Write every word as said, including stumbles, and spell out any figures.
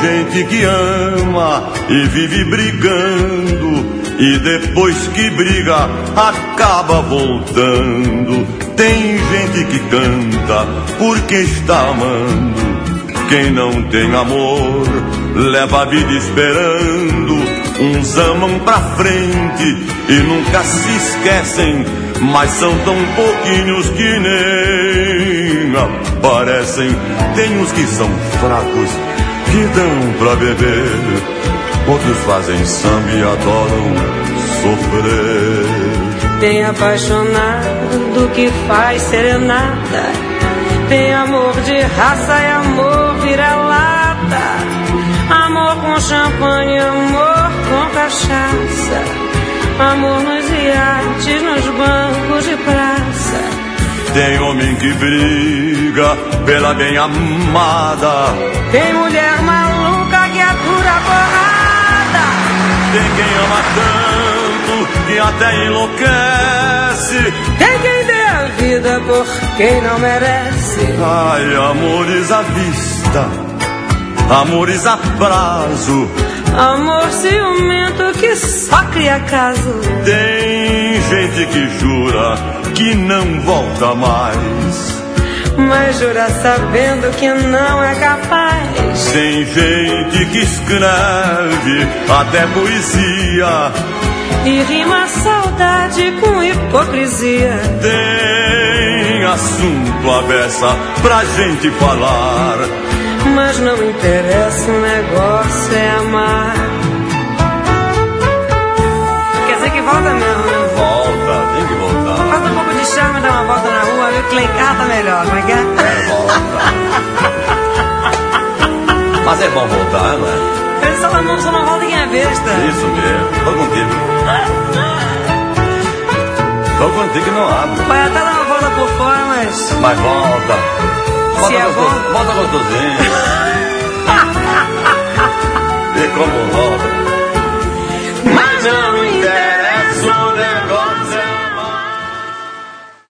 gente que ama e vive brigando, e depois que briga acaba voltando. Tem gente que canta porque está amando. Quem não tem amor leva a vida esperando. Uns amam pra frente e nunca se esquecem, mas são tão pouquinhos que nem aparecem. Tem uns que são fracos, que dão pra beber, outros fazem samba e adoram sofrer. Tem apaixonado que faz serenata, tem amor de raça e amor vira-lata, amor com champanhe, amor com cachaça, amor nos iates, nos bancos de praça. Tem homem que briga pela bem amada, tem mulher maluca que atura a porrada. Tem quem ama tanto que até enlouquece, tem quem dê a vida por quem não merece. Ai, amores à vista, amores a prazo, amor ciumento que só cria caso. Tem gente que jura que não volta mais, mas jura sabendo que não é capaz. Tem gente que escreve até poesia e rima a saudade com hipocrisia. Tem assunto à beça pra gente falar, mas não interessa, o negócio é amar. Quer dizer que volta mesmo, né? Volta, tem que voltar. Falta um pouco de charme, dar uma volta na rua, viu que lá em casa tá melhor, como é que é? É, volta. Mas é bom voltar, não é? Ele só não, só não volta em é besta. Isso mesmo, tô contigo. Tô contigo que não abro. Vai até dar uma volta por fora, mas... Mas volta. Volta, se é gostoso, bom... volta gostosinho. E como volta. Mas não interessa o negócio.